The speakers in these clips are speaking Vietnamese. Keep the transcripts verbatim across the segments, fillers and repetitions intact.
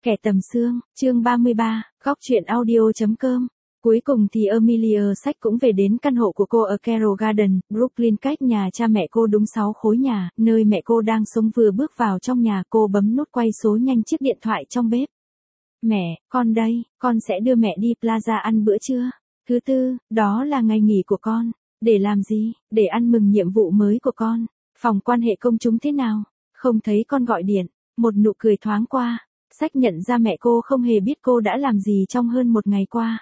Kẻ tầm xương, chương ba mươi ba, góc truyện audio.com. Cuối cùng thì Amelia Sachs cũng về đến căn hộ của cô ở Carroll Garden, Brooklyn, cách nhà cha mẹ cô đúng sáu khối nhà, nơi mẹ cô đang sống. Vừa bước vào trong nhà, cô bấm nút quay số nhanh chiếc điện thoại trong bếp. Mẹ, con đây, con sẽ đưa mẹ đi Plaza ăn bữa trưa. Thứ tư, đó là ngày nghỉ của con. Để làm gì? Để ăn mừng nhiệm vụ mới của con. Phòng quan hệ công chúng thế nào? Không thấy con gọi điện. Một nụ cười thoáng qua. Sách nhận ra mẹ cô không hề biết cô đã làm gì trong hơn một ngày qua.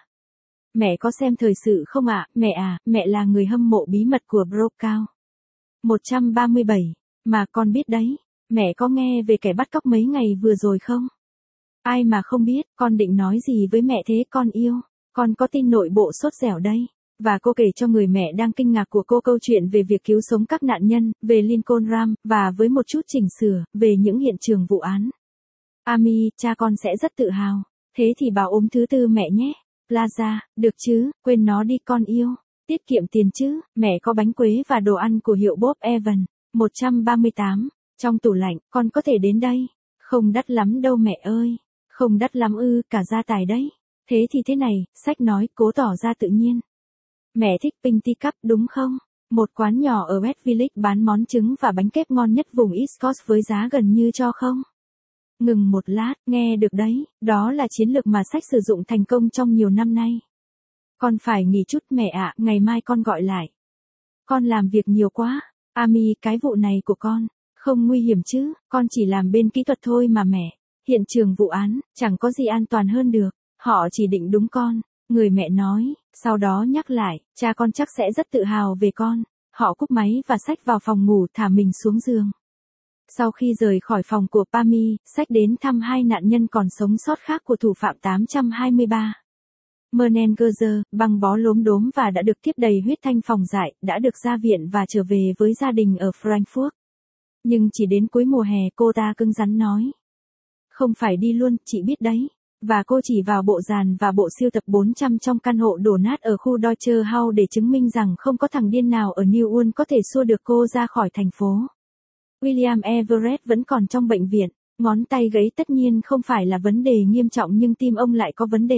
Mẹ có xem thời sự không ạ? À? Mẹ à, mẹ là người hâm mộ bí mật của Brocao. một trăm ba mươi bảy. Mà con biết đấy. Mẹ có nghe về kẻ bắt cóc mấy ngày vừa rồi không? Ai mà không biết, con định nói gì với mẹ thế con yêu? Con có tin nội bộ sốt dẻo đây. Và cô kể cho người mẹ đang kinh ngạc của cô câu chuyện về việc cứu sống các nạn nhân, về Lincoln Ram, và với một chút chỉnh sửa, về những hiện trường vụ án. Ami, cha con sẽ rất tự hào. Thế thì bảo ốm thứ tư mẹ nhé. Plaza, được chứ, quên nó đi con yêu. Tiết kiệm tiền chứ, mẹ có bánh quế và đồ ăn của hiệu Bob Evans. một trăm ba mươi tám. Trong tủ lạnh, con có thể đến đây. Không đắt lắm đâu mẹ ơi. Không đắt lắm ư, cả gia tài đấy. Thế thì thế này, sách nói, cố tỏ ra tự nhiên. Mẹ thích Pinty Cup đúng không? Một quán nhỏ ở West Village bán món trứng và bánh kép ngon nhất vùng East Coast với giá gần như cho không? Ngừng một lát, nghe được đấy, đó là chiến lược mà sách sử dụng thành công trong nhiều năm nay. Con phải nghỉ chút mẹ ạ, ngày mai con gọi lại. Con làm việc nhiều quá. Ami, cái vụ này của con, không nguy hiểm chứ, con chỉ làm bên kỹ thuật thôi mà mẹ. Hiện trường vụ án, chẳng có gì an toàn hơn được, họ chỉ định đúng con, người mẹ nói, sau đó nhắc lại, cha con chắc sẽ rất tự hào về con. Họ cúp máy và sách vào phòng ngủ thả mình xuống giường. Sau khi rời khỏi phòng của Pami, sách đến thăm hai nạn nhân còn sống sót khác của thủ phạm tám trăm hai mươi ba. Mernen Gerzer, băng bó lốm đốm và đã được tiếp đầy huyết thanh phòng dại, đã được ra viện và trở về với gia đình ở Frankfurt. Nhưng chỉ đến cuối mùa hè cô ta cứng rắn nói. Không phải đi luôn, chị biết đấy. Và cô chỉ vào bộ dàn và bộ siêu tập bốn trăm trong căn hộ đổ nát ở khu Deutsche House để chứng minh rằng không có thằng điên nào ở New Ulm có thể xua được cô ra khỏi thành phố. William Everett vẫn còn trong bệnh viện, ngón tay gãy tất nhiên không phải là vấn đề nghiêm trọng nhưng tim ông lại có vấn đề.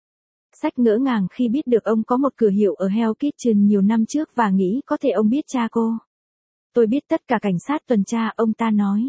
Sách ngỡ ngàng khi biết được ông có một cửa hiệu ở Hell's Kitchen nhiều năm trước và nghĩ có thể ông biết cha cô. Tôi biết tất cả cảnh sát tuần tra, ông ta nói.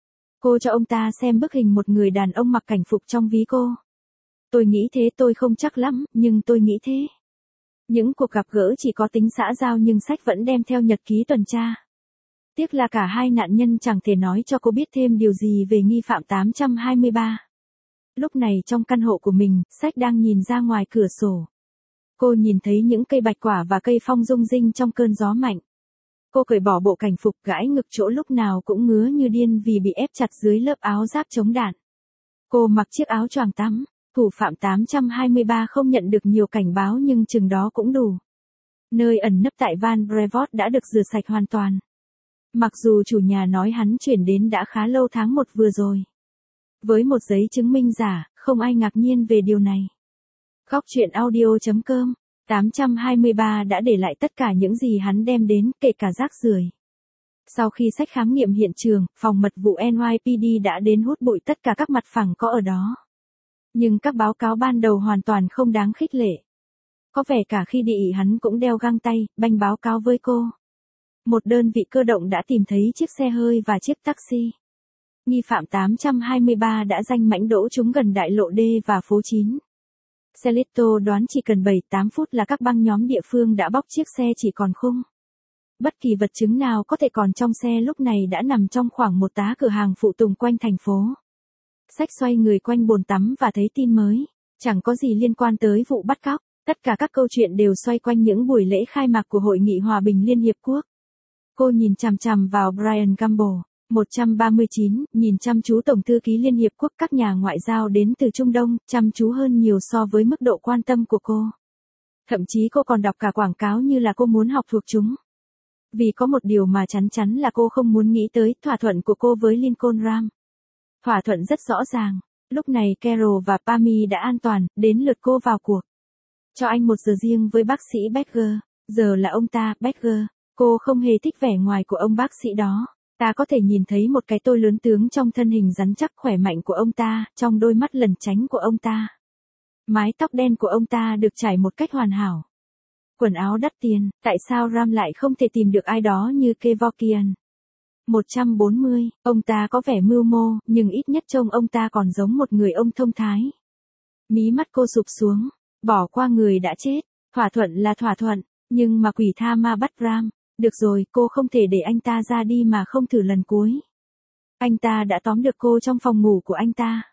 Cô cho ông ta xem bức hình một người đàn ông mặc cảnh phục trong ví cô. Tôi nghĩ thế, tôi không chắc lắm, nhưng tôi nghĩ thế. Những cuộc gặp gỡ chỉ có tính xã giao nhưng sách vẫn đem theo nhật ký tuần tra. Tiếc là cả hai nạn nhân chẳng thể nói cho cô biết thêm điều gì về nghi phạm tám trăm hai mươi ba. Lúc này trong căn hộ của mình, sách đang nhìn ra ngoài cửa sổ. Cô nhìn thấy những cây bạch quả và cây phong rung rinh trong cơn gió mạnh. Cô cởi bỏ bộ cảnh phục, gãi ngực chỗ lúc nào cũng ngứa như điên vì bị ép chặt dưới lớp áo giáp chống đạn. Cô mặc chiếc áo choàng tắm. Thủ phạm tám trăm hai mươi ba không nhận được nhiều cảnh báo nhưng chừng đó cũng đủ. Nơi ẩn nấp tại Van Brevoort đã được rửa sạch hoàn toàn. Mặc dù chủ nhà nói hắn chuyển đến đã khá lâu tháng một vừa rồi. Với một giấy chứng minh giả, không ai ngạc nhiên về điều này. Góc truyện audio.com. tám trăm hai mươi ba đã để lại tất cả những gì hắn đem đến, kể cả rác rưởi. Sau khi sách khám nghiệm hiện trường, phòng mật vụ en y pê đê đã đến hút bụi tất cả các mặt phẳng có ở đó. Nhưng các báo cáo ban đầu hoàn toàn không đáng khích lệ. Có vẻ cả khi đi hắn cũng đeo găng tay, banh báo cáo với cô. Một đơn vị cơ động đã tìm thấy chiếc xe hơi và chiếc taxi. Nghi phạm tám trăm hai mươi ba đã danh mãnh đỗ chúng gần đại lộ D và phố chín. Celito đoán chỉ cần bảy tám phút là các băng nhóm địa phương đã bóc chiếc xe chỉ còn khung. Bất kỳ vật chứng nào có thể còn trong xe lúc này đã nằm trong khoảng một tá cửa hàng phụ tùng quanh thành phố. Sách xoay người quanh bồn tắm và thấy tin mới. Chẳng có gì liên quan tới vụ bắt cóc. Tất cả các câu chuyện đều xoay quanh những buổi lễ khai mạc của Hội nghị Hòa bình Liên Hiệp Quốc. Cô nhìn chằm chằm vào Brian Gamble. một trăm ba mươi chín, nhìn chăm chú Tổng thư ký Liên Hiệp Quốc, các nhà ngoại giao đến từ Trung Đông, chăm chú hơn nhiều so với mức độ quan tâm của cô. Thậm chí cô còn đọc cả quảng cáo như là cô muốn học thuộc chúng. Vì có một điều mà chắn chắn là cô không muốn nghĩ tới, thỏa thuận của cô với Lincoln Ram. Thỏa thuận rất rõ ràng. Lúc này Carol và Pami đã an toàn, đến lượt cô vào cuộc. Cho anh một giờ riêng với bác sĩ Becker. Giờ là ông ta, Becker. Cô không hề thích vẻ ngoài của ông bác sĩ đó. Ta có thể nhìn thấy một cái tôi lớn tướng trong thân hình rắn chắc khỏe mạnh của ông ta, trong đôi mắt lẩn tránh của ông ta. Mái tóc đen của ông ta được trải một cách hoàn hảo. Quần áo đắt tiền, tại sao Ram lại không thể tìm được ai đó như Kevorkian? một trăm bốn mươi, ông ta có vẻ mưu mô, nhưng ít nhất trông ông ta còn giống một người ông thông thái. Mí mắt cô sụp xuống, bỏ qua người đã chết, thỏa thuận là thỏa thuận, nhưng mà quỷ tha ma bắt Ram. Được rồi, cô không thể để anh ta ra đi mà không thử lần cuối. Anh ta đã tóm được cô trong phòng ngủ của anh ta.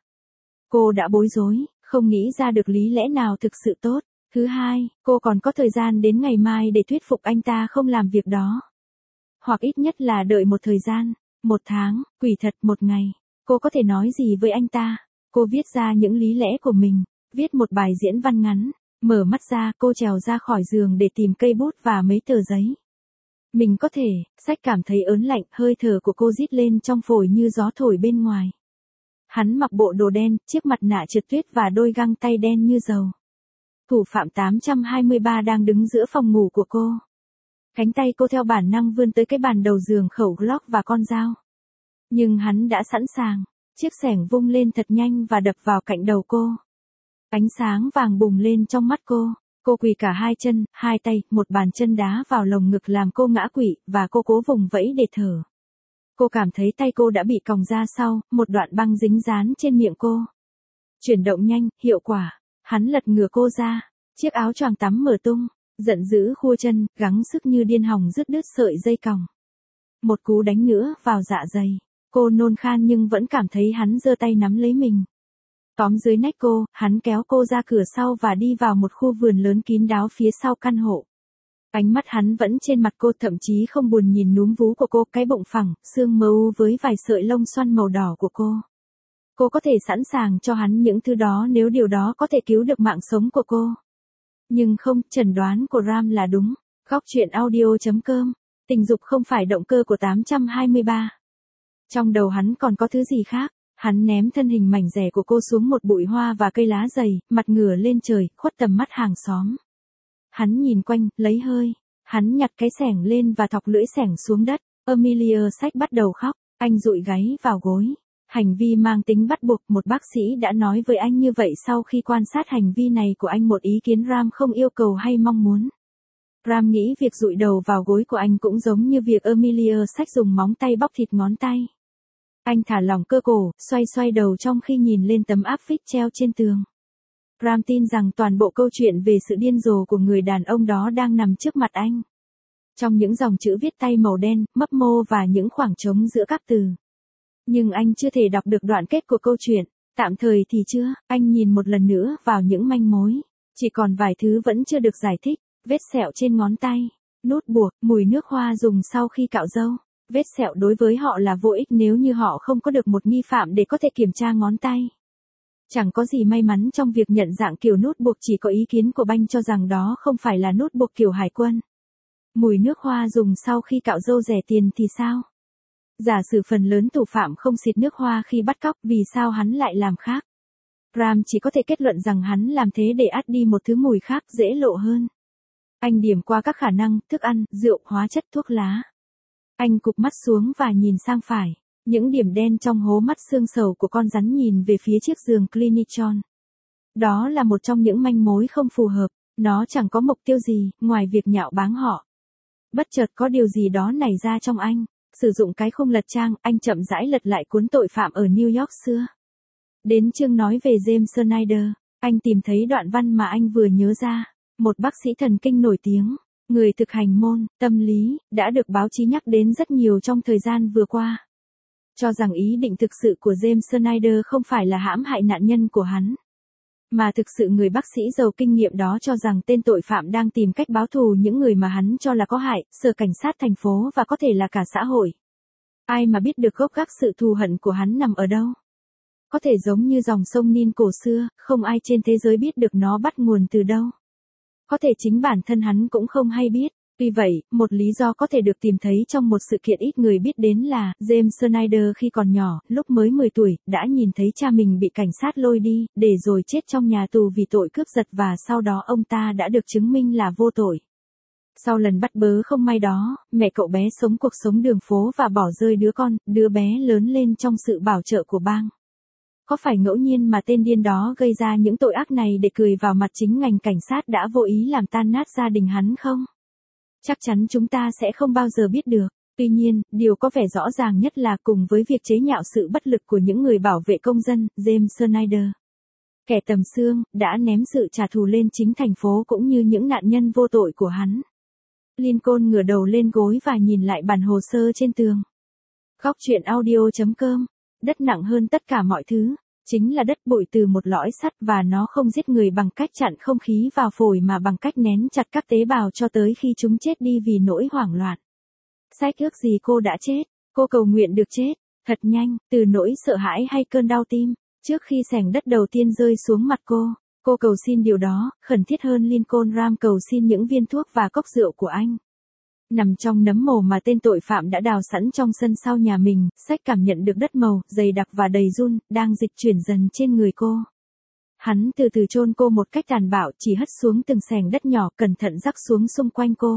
Cô đã bối rối, không nghĩ ra được lý lẽ nào thực sự tốt. Thứ hai, cô còn có thời gian đến ngày mai để thuyết phục anh ta không làm việc đó. Hoặc ít nhất là đợi một thời gian, một tháng, quỷ thật một ngày. Cô có thể nói gì với anh ta? Cô viết ra những lý lẽ của mình, viết một bài diễn văn ngắn. Mở mắt ra, cô trèo ra khỏi giường để tìm cây bút và mấy tờ giấy. Mình có thể, sách cảm thấy ớn lạnh, hơi thở của cô rít lên trong phổi như gió thổi bên ngoài. Hắn mặc bộ đồ đen, chiếc mặt nạ trượt tuyết và đôi găng tay đen như dầu. Thủ phạm tám trăm hai mươi ba đang đứng giữa phòng ngủ của cô. Cánh tay cô theo bản năng vươn tới cái bàn đầu giường khẩu Glock và con dao. Nhưng hắn đã sẵn sàng, chiếc xẻng vung lên thật nhanh và đập vào cạnh đầu cô. Ánh sáng vàng bùng lên trong mắt cô. Cô quỳ cả hai chân, hai tay, một bàn chân đá vào lồng ngực làm cô ngã quỵ, và cô cố vùng vẫy để thở. Cô cảm thấy tay cô đã bị còng ra sau, một đoạn băng dính dán trên miệng cô. Chuyển động nhanh, hiệu quả. Hắn lật ngửa cô ra, chiếc áo choàng tắm mở tung, giận dữ khua chân, gắng sức như điên hòng dứt đứt sợi dây còng. Một cú đánh nữa vào dạ dày. Cô nôn khan nhưng vẫn cảm thấy hắn giơ tay nắm lấy mình. Tóm dưới nách cô, hắn kéo cô ra cửa sau và đi vào một khu vườn lớn kín đáo phía sau căn hộ. Ánh mắt hắn vẫn trên mặt cô, thậm chí không buồn nhìn núm vú của cô, cái bụng phẳng, xương mờ u với vài sợi lông xoăn màu đỏ của cô. Cô có thể sẵn sàng cho hắn những thứ đó nếu điều đó có thể cứu được mạng sống của cô. Nhưng không, chẩn đoán của Ram là đúng. Góc truyện audio chấm com. Tình dục không phải động cơ của tám trăm hai mươi ba. Trong đầu hắn còn có thứ gì khác. Hắn ném thân hình mảnh rẻ của cô xuống một bụi hoa và cây lá dày, mặt ngửa lên trời, khuất tầm mắt hàng xóm. Hắn nhìn quanh, lấy hơi. Hắn nhặt cái xẻng lên và thọc lưỡi xẻng xuống đất. Amelia Sachs bắt đầu khóc. Anh dụi gáy vào gối. Hành vi mang tính bắt buộc, một bác sĩ đã nói với anh như vậy sau khi quan sát hành vi này của anh, một ý kiến Ram không yêu cầu hay mong muốn. Ram nghĩ việc dụi đầu vào gối của anh cũng giống như việc Amelia Sachs dùng móng tay bóc thịt ngón tay. Anh thả lỏng cơ cổ, xoay xoay đầu trong khi nhìn lên tấm áp phích treo trên tường. Ram tin rằng toàn bộ câu chuyện về sự điên rồ của người đàn ông đó đang nằm trước mặt anh. Trong những dòng chữ viết tay màu đen, mấp mô và những khoảng trống giữa các từ. Nhưng anh chưa thể đọc được đoạn kết của câu chuyện. Tạm thời thì chưa, anh nhìn một lần nữa vào những manh mối. Chỉ còn vài thứ vẫn chưa được giải thích. Vết sẹo trên ngón tay, nút buộc, mùi nước hoa dùng sau khi cạo râu. Vết sẹo đối với họ là vô ích nếu như họ không có được một nghi phạm để có thể kiểm tra ngón tay. Chẳng có gì may mắn trong việc nhận dạng kiểu nút buộc, chỉ có ý kiến của Banh cho rằng đó không phải là nút buộc kiểu hải quân. Mùi nước hoa dùng sau khi cạo râu rẻ tiền thì sao? Giả sử phần lớn thủ phạm không xịt nước hoa khi bắt cóc, vì sao hắn lại làm khác? Ram chỉ có thể kết luận rằng hắn làm thế để át đi một thứ mùi khác dễ lộ hơn. Anh điểm qua các khả năng, thức ăn, rượu, hóa chất, thuốc lá. Anh cụp mắt xuống và nhìn sang phải. Những điểm đen trong hố mắt xương sầu của con rắn nhìn về phía chiếc giường Clinichon. Đó là một trong những manh mối không phù hợp. Nó chẳng có mục tiêu gì, ngoài việc nhạo báng họ. Bất chợt có điều gì đó nảy ra trong anh. Sử dụng cái khung lật trang, anh chậm rãi lật lại cuốn tội phạm ở New York xưa. Đến chương nói về James Snyder, anh tìm thấy đoạn văn mà anh vừa nhớ ra. Một bác sĩ thần kinh nổi tiếng, người thực hành môn, tâm lý, đã được báo chí nhắc đến rất nhiều trong thời gian vừa qua. Cho rằng ý định thực sự của James Snyder không phải là hãm hại nạn nhân của hắn. Mà thực sự người bác sĩ giàu kinh nghiệm đó cho rằng tên tội phạm đang tìm cách báo thù những người mà hắn cho là có hại, sở cảnh sát thành phố và có thể là cả xã hội. Ai mà biết được gốc gác sự thù hận của hắn nằm ở đâu? Có thể giống như dòng sông Nin cổ xưa, không ai trên thế giới biết được nó bắt nguồn từ đâu. Có thể chính bản thân hắn cũng không hay biết. Tuy vậy, một lý do có thể được tìm thấy trong một sự kiện ít người biết đến là, James Snyder khi còn nhỏ, lúc mới mười tuổi, đã nhìn thấy cha mình bị cảnh sát lôi đi, để rồi chết trong nhà tù vì tội cướp giật và sau đó ông ta đã được chứng minh là vô tội. Sau lần bắt bớ không may đó, mẹ cậu bé sống cuộc sống đường phố và bỏ rơi đứa con, đứa bé lớn lên trong sự bảo trợ của bang. Có phải ngẫu nhiên mà tên điên đó gây ra những tội ác này để cười vào mặt chính ngành cảnh sát đã vô ý làm tan nát gia đình hắn không? Chắc chắn chúng ta sẽ không bao giờ biết được. Tuy nhiên, điều có vẻ rõ ràng nhất là cùng với việc chế nhạo sự bất lực của những người bảo vệ công dân, James Snyder, kẻ tầm xương, đã ném sự trả thù lên chính thành phố cũng như những nạn nhân vô tội của hắn. Lincoln ngửa đầu lên gối và nhìn lại bản hồ sơ trên tường. Góc truyện audio chấm com. Đất nặng hơn tất cả mọi thứ, chính là đất bụi từ một lõi sắt và nó không giết người bằng cách chặn không khí vào phổi mà bằng cách nén chặt các tế bào cho tới khi chúng chết đi vì nỗi hoảng loạn. Sách ước gì cô đã chết, cô cầu nguyện được chết, thật nhanh, từ nỗi sợ hãi hay cơn đau tim, trước khi xẻng đất đầu tiên rơi xuống mặt cô. Cô cầu xin điều đó, khẩn thiết hơn Lincoln Ram cầu xin những viên thuốc và cốc rượu của anh. Nằm trong nấm mồ mà tên tội phạm đã đào sẵn trong sân sau nhà mình, Sách cảm nhận được đất màu, dày đặc và đầy run, đang dịch chuyển dần trên người cô. Hắn từ từ chôn cô một cách tàn bạo, chỉ hất xuống từng xẻng đất nhỏ cẩn thận rắc xuống xung quanh cô.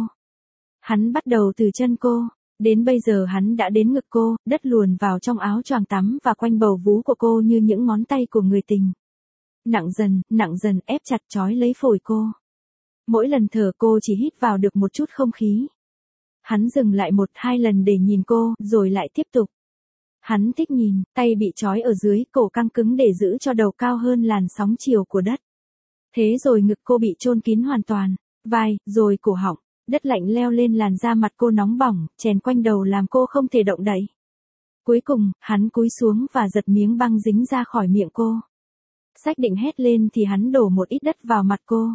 Hắn bắt đầu từ chân cô, đến bây giờ hắn đã đến ngực cô, đất luồn vào trong áo choàng tắm và quanh bầu vú của cô như những ngón tay của người tình. Nặng dần, nặng dần ép chặt trói lấy phổi cô. Mỗi lần thở cô chỉ hít vào được một chút không khí. Hắn dừng lại một hai lần để nhìn cô, rồi lại tiếp tục. Hắn thích nhìn, tay bị trói ở dưới, cổ căng cứng để giữ cho đầu cao hơn làn sóng chiều của đất. Thế rồi ngực cô bị chôn kín hoàn toàn, vai, rồi cổ họng, đất lạnh leo lên làn da mặt cô nóng bỏng, chèn quanh đầu làm cô không thể động đậy. Cuối cùng, hắn cúi xuống và giật miếng băng dính ra khỏi miệng cô. Sách định hét lên thì hắn đổ một ít đất vào mặt cô.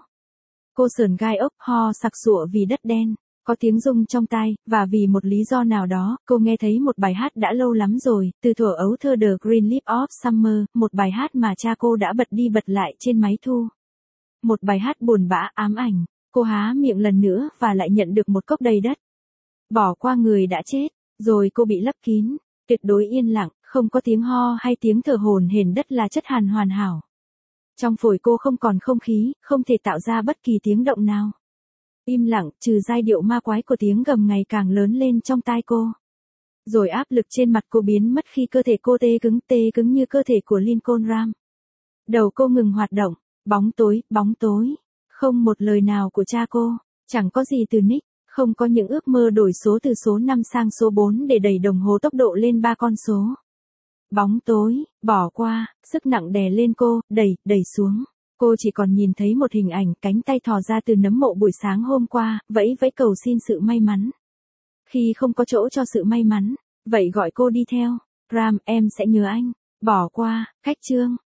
Cô sờn gai ốc, ho sặc sụa vì đất đen. Có tiếng rung trong tai, và vì một lý do nào đó, cô nghe thấy một bài hát đã lâu lắm rồi, từ thuở ấu thơ The Green Leaf of Summer, một bài hát mà cha cô đã bật đi bật lại trên máy thu. Một bài hát buồn bã, ám ảnh. Cô há miệng lần nữa và lại nhận được một cốc đầy đất. Bỏ qua người đã chết, rồi cô bị lấp kín, tuyệt đối yên lặng, không có tiếng ho hay tiếng thở hổn hển, đất là chất hàn hoàn hảo. Trong phổi cô không còn không khí, không thể tạo ra bất kỳ tiếng động nào. Im lặng, trừ giai điệu ma quái của tiếng gầm ngày càng lớn lên trong tai cô. Rồi áp lực trên mặt cô biến mất khi cơ thể cô tê cứng, tê cứng như cơ thể của Lincoln Ram. Đầu cô ngừng hoạt động, bóng tối, bóng tối. Không một lời nào của cha cô, chẳng có gì từ Nick, không có những ước mơ đổi số từ số năm sang số bốn để đẩy đồng hồ tốc độ lên ba con số. Bóng tối, bỏ qua, sức nặng đè lên cô, đẩy, đẩy xuống. Cô chỉ còn nhìn thấy một hình ảnh, cánh tay thò ra từ nấm mộ buổi sáng hôm qua, vẫy vẫy cầu xin sự may mắn. Khi không có chỗ cho sự may mắn, vậy gọi cô đi theo. Ram, em sẽ nhớ anh. Bỏ qua, cách chương.